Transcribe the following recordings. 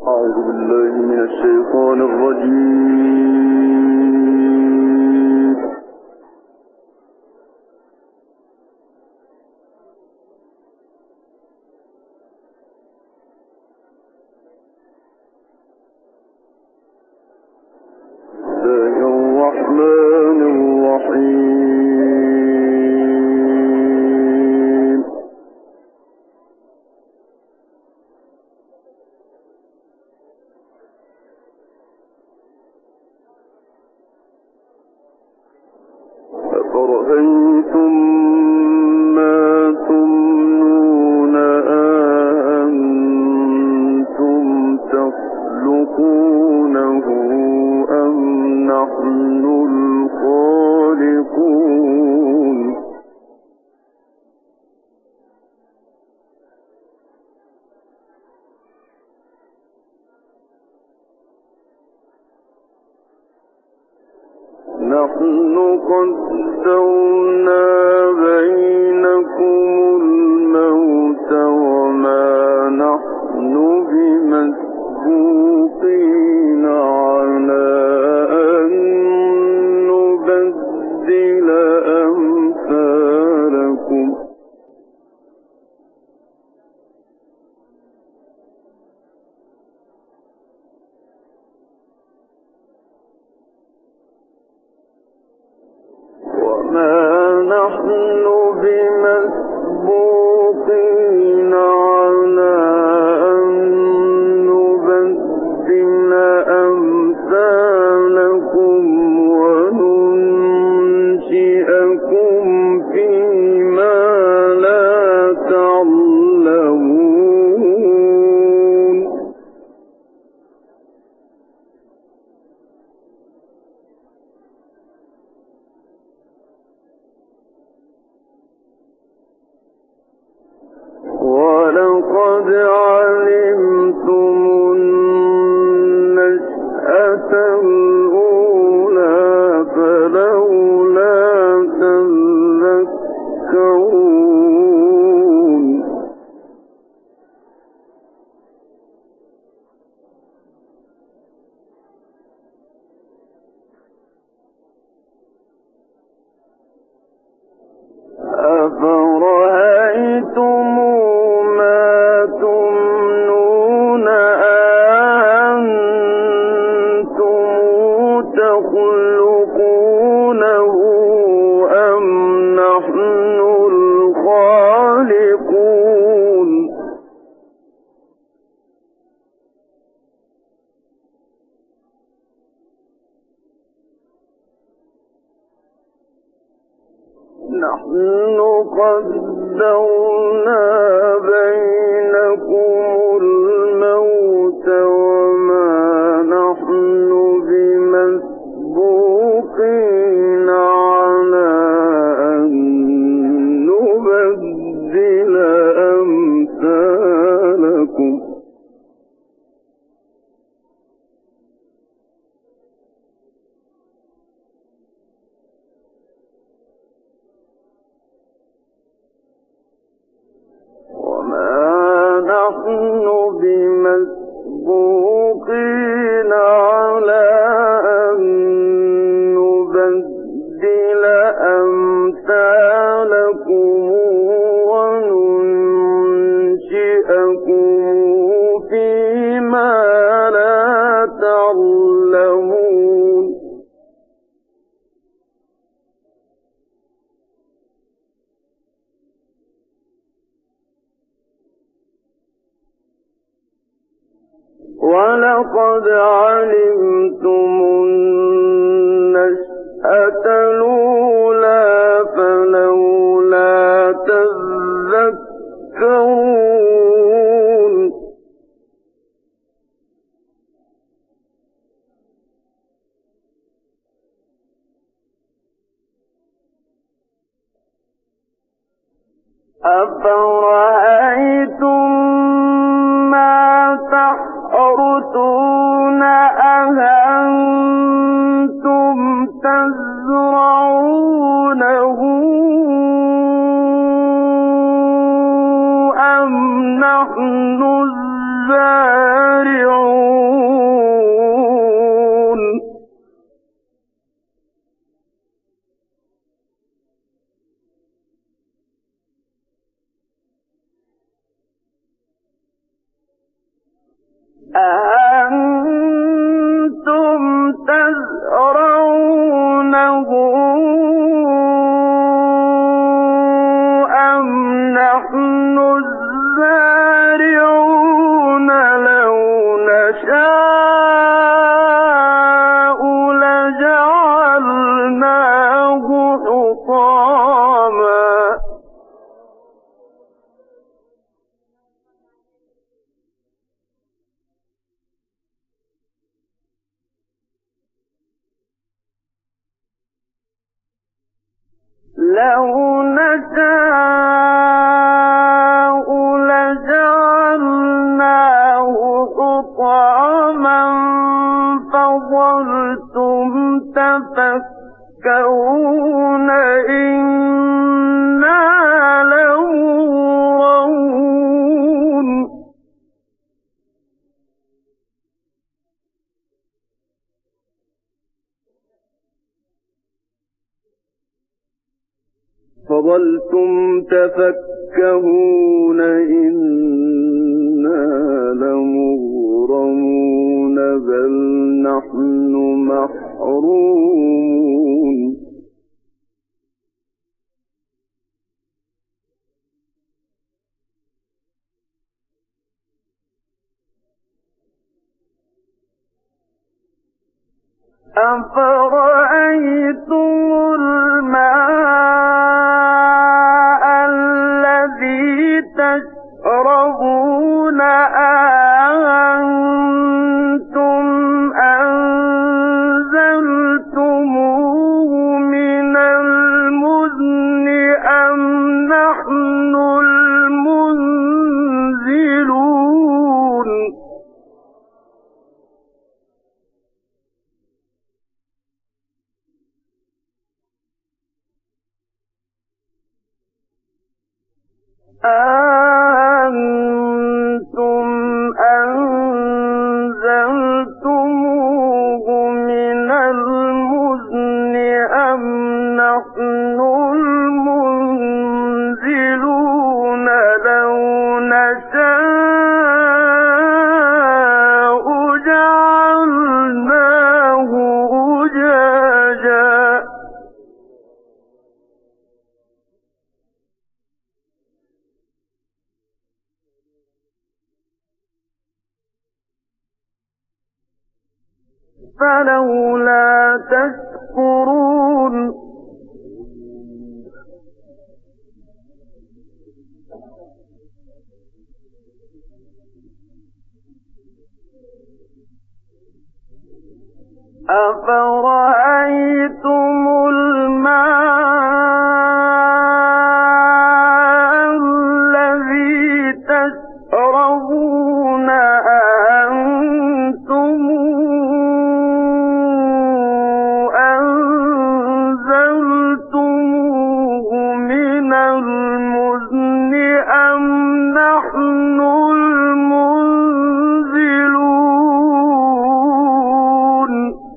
أعوذ بالله من الشيطان الرجيم. الرحمن الرحيم. أفرأيتم ما تمنون أأنتم تخلقونه أم نحن الخالقون. نحن قدرنا بينكم الموت وما نحن بمسبوقين على أن نبدل أمثالكم. وما نحن بمسبوقين على أن نبدل أمثالكم وننشئكم فيما لا تعلمون. ولقد علمتم النشأة الأولى فلولا تذكرون. أفرأيتم ما تمنون أأنتم تخلقونه أم نحن الخالقون. نحن قدرنا بينكم الموت وما نحن بمسبوقين على أن نبدل أمثالكم. وما نحن بمسبوقين على أن نبدل أمثالكم وننشئكم فيما لا تعلمون. ولقد علمتم النشأة الأولى فلولا تذكرون. أفرأيتم ما تحرثون أأنتم تزرعونه أم نحن الزارعون. أأنتم تزرعونه أم نحن الزارعون لو نشاء لجعلناه حطاما فظلتم تفكهون إنا لمغرمون فظلتم تفكهون إنا لمغرمون بل نحن محرومون أفرأيتم الماء الذي تشربون أأنتم أنزلتموه من المزن أم نحن المنزلون أأنتم أنزلتموه من المزن أم نحن المنزلون لو نشاء جعلناه أجاجا فلولا تشكرون أفرأيتم الماء الذي تشربون أأنتم أنزلتموه من المزن أم نحن المنزلون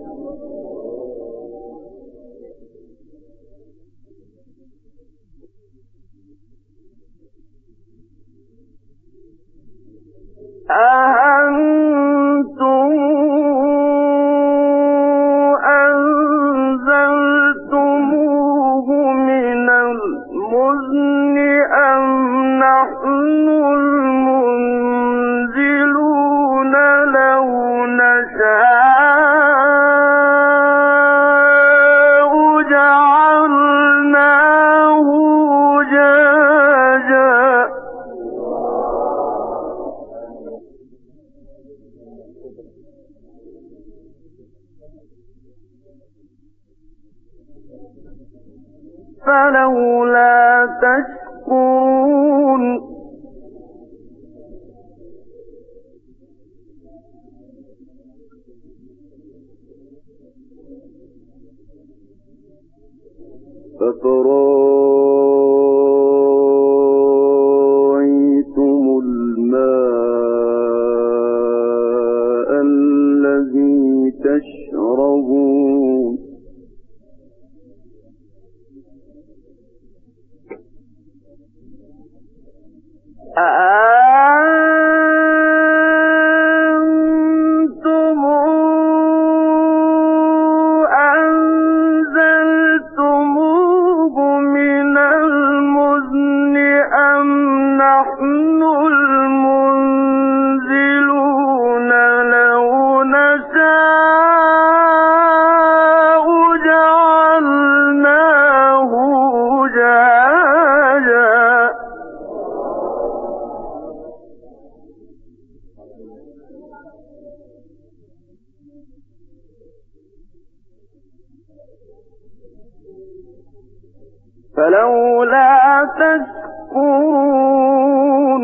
أأنتم أنزلتموه من المزن أم نحن المنزلون لو نشاء جعلناه أجاجا فلولا تشكرون أفرأيتم الماء الذي تشربون أأنتم فلولا تشكرون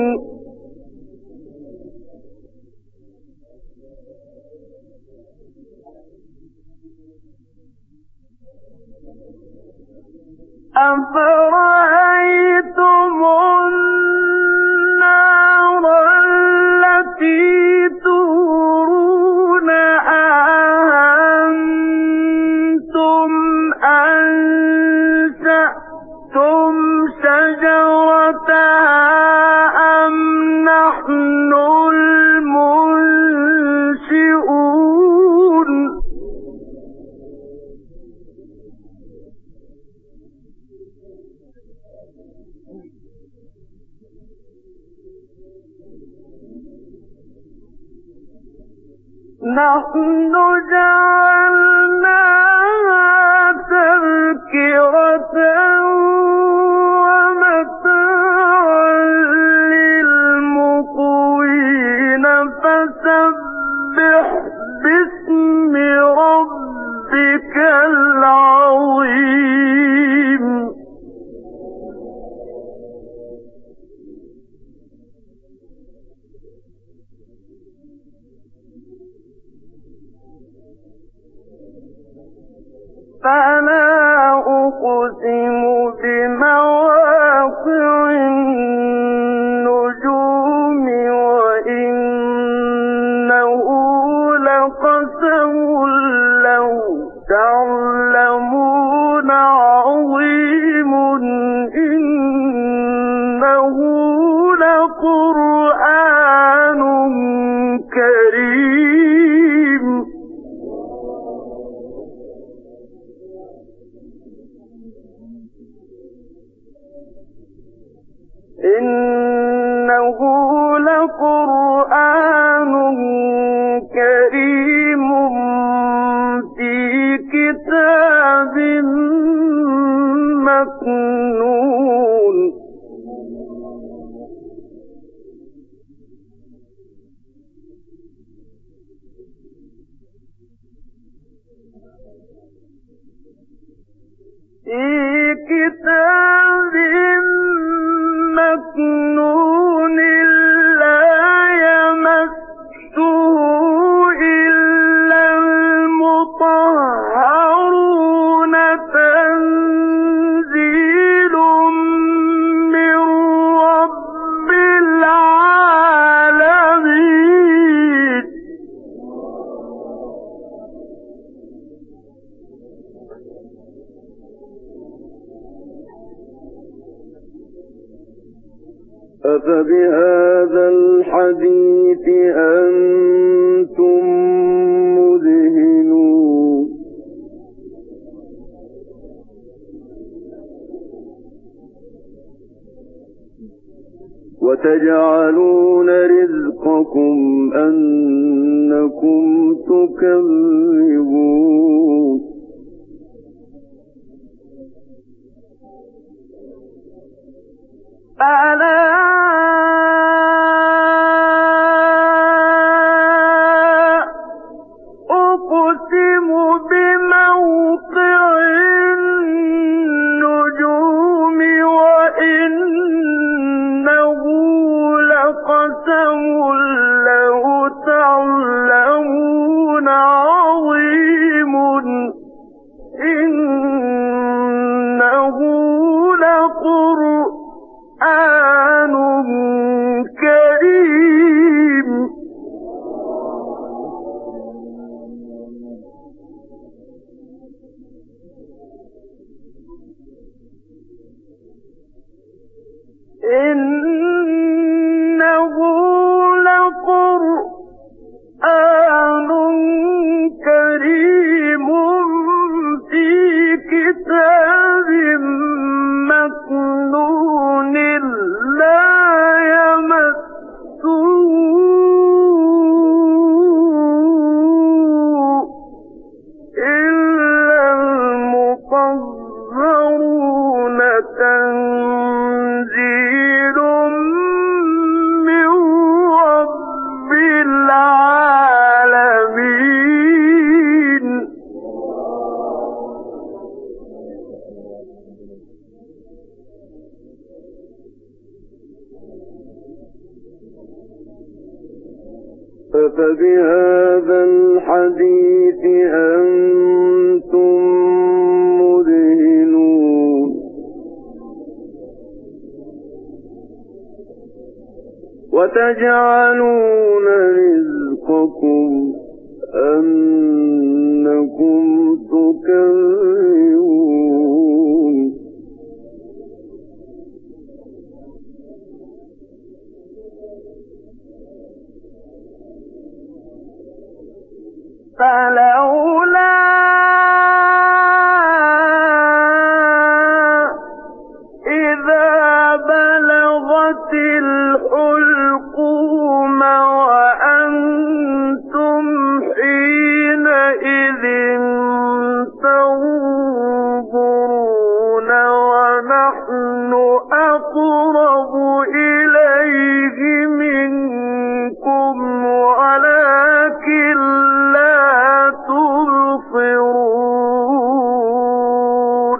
أفرأيتم النار التي تورون أأنتم أنشأتم شجرتها أم نحن المنشئون نحن جعلناها تذكرة ومتاعا للمقوين فسبح باسم ربك العظيم فلا أقسم بمواقع النجوم وإنه لقسم لو تعلمون عظيم إنه لقرآن كريم إنه لقرآن كريم في كتاب مكنون في كتاب مكنون لا يمسه إلا المطهرون تنزيل من رب العالمين أفبهذا الحديث أنتم مدهنون وتجعلون رزقكم أنكم تكذبون فلا أقسم بموقع النجوم وإنه لقسم لو تعلمون عظيم إنه لقرآن كريم أفبهذا الحديث أنتم مدهنون وتجعلون رزقكم أنكم تكذبون فلولا إذا بلغت الحلقوم وأنتم حينئذ تنظرون ونحن أقرب إليه منكم ولكن لا تبصرون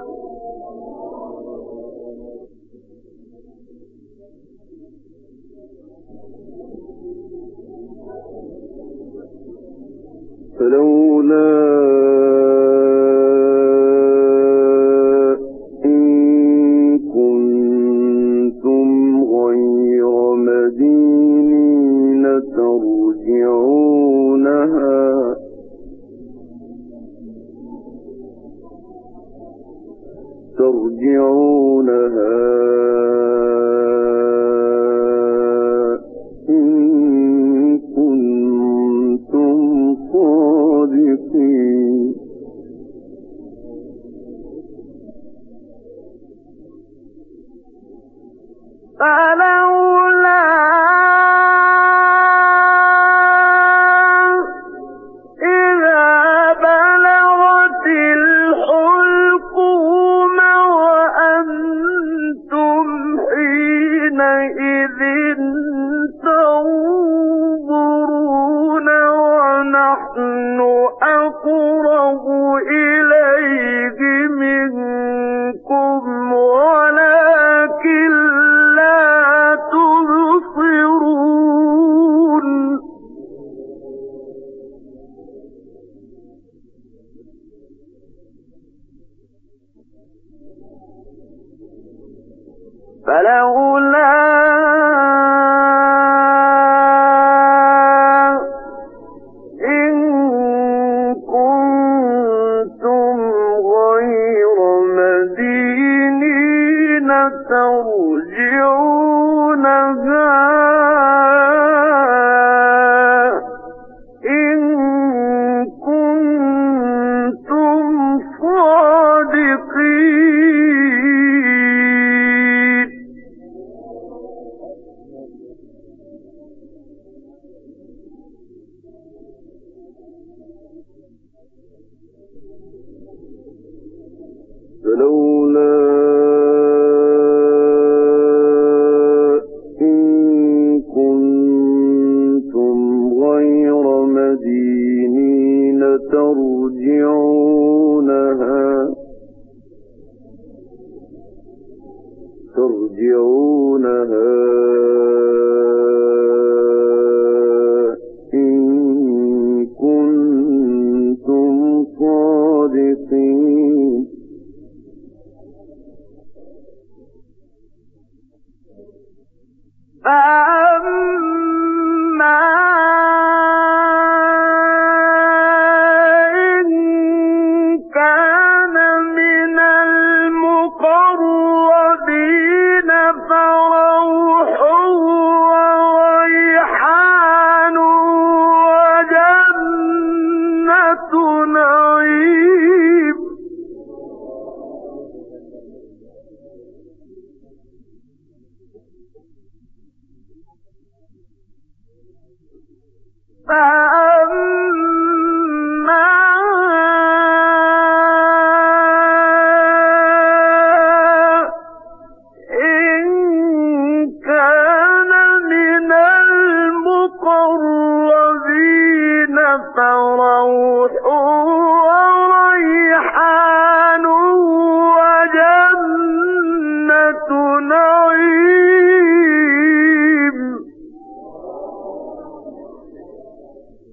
فلولا إن كنتم غير مدينين ترجعونها إن كنتم صادقين فلولا إذا بلغت الحلقوم وأنتم حينئذ تنظرون ونحن أقرب إليه منكم ولكن لا تبصرون فلولا إن كنتم غير مدينين ترجعونها إن كنتم صادقين فلولا إن كنتم غير مدينين ترجعونها إن كنتم صادقين فأما إن كان من المقربين فروح وريحان وجنة نعيم فأما إن كان من المقربين فروح وريحان وجنة نعيم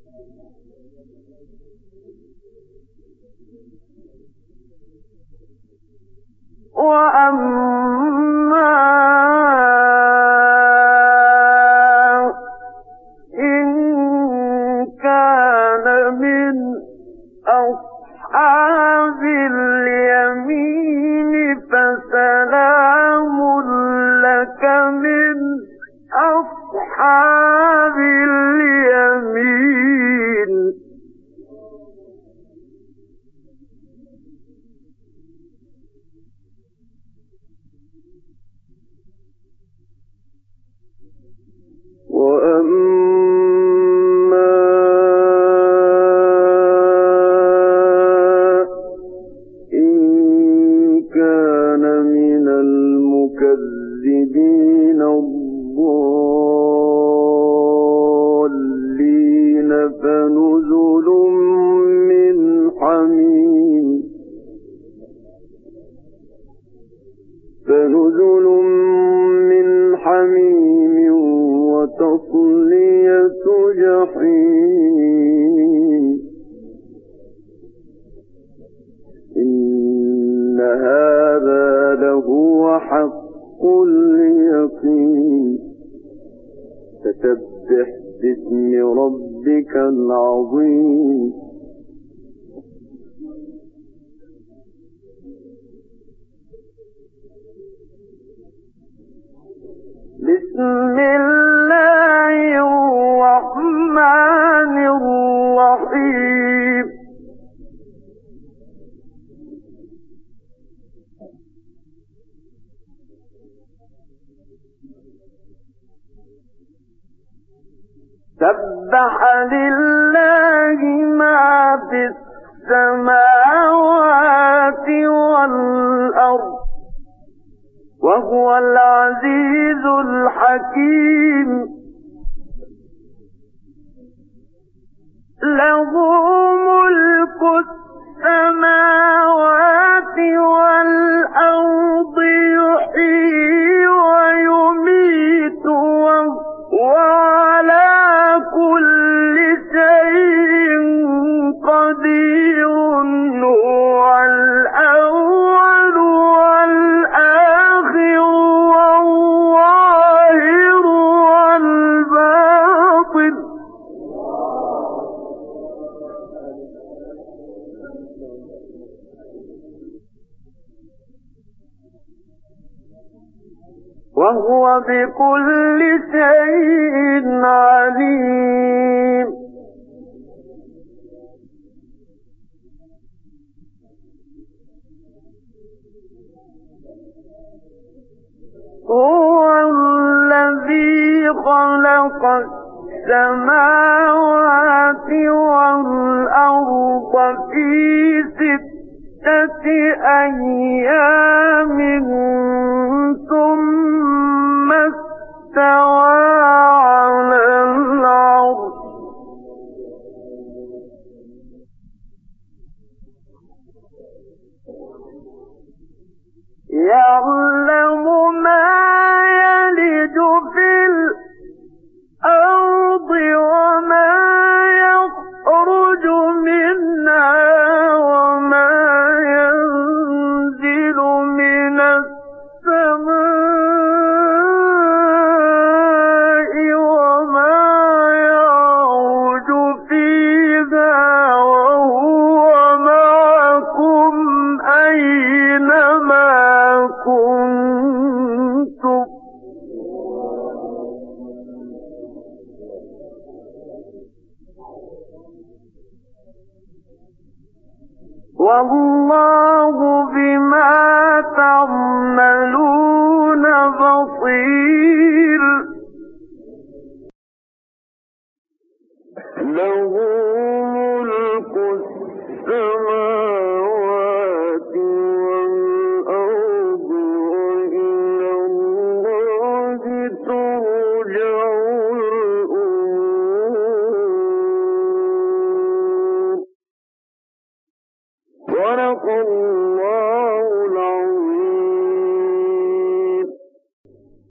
وأما إن كان من أصحاب اليمين فسلام لك من أصحاب اليمين. وأما إن كان من المكذبين الضالين فنزل من حميم وتصلية جحيم. إن هذا لهو حق اليقين. فسبح باسم ربك العظيم. بسم الله الرحمن الرحيم. سبح لله ما في السماوات والأرض وهو العزيز الحكيم. له ملك السماوات والأرض يحيي ويميت وهو على كل شيء قدير. هو الأول والآخر والظاهر والباطن. وهو بكل شيء عليم. هو الذي خلق السماوات والأرض في 6 أيام ثم استوى على العرش. يعلم ما يلج في الأرض وما يخرج منها وما ينزل من السماء وما يعرج فيها وهو معكم أينما كنتم. والله بما تعملون بصير. له ملك السماوات والأرض وإلى الله ترجع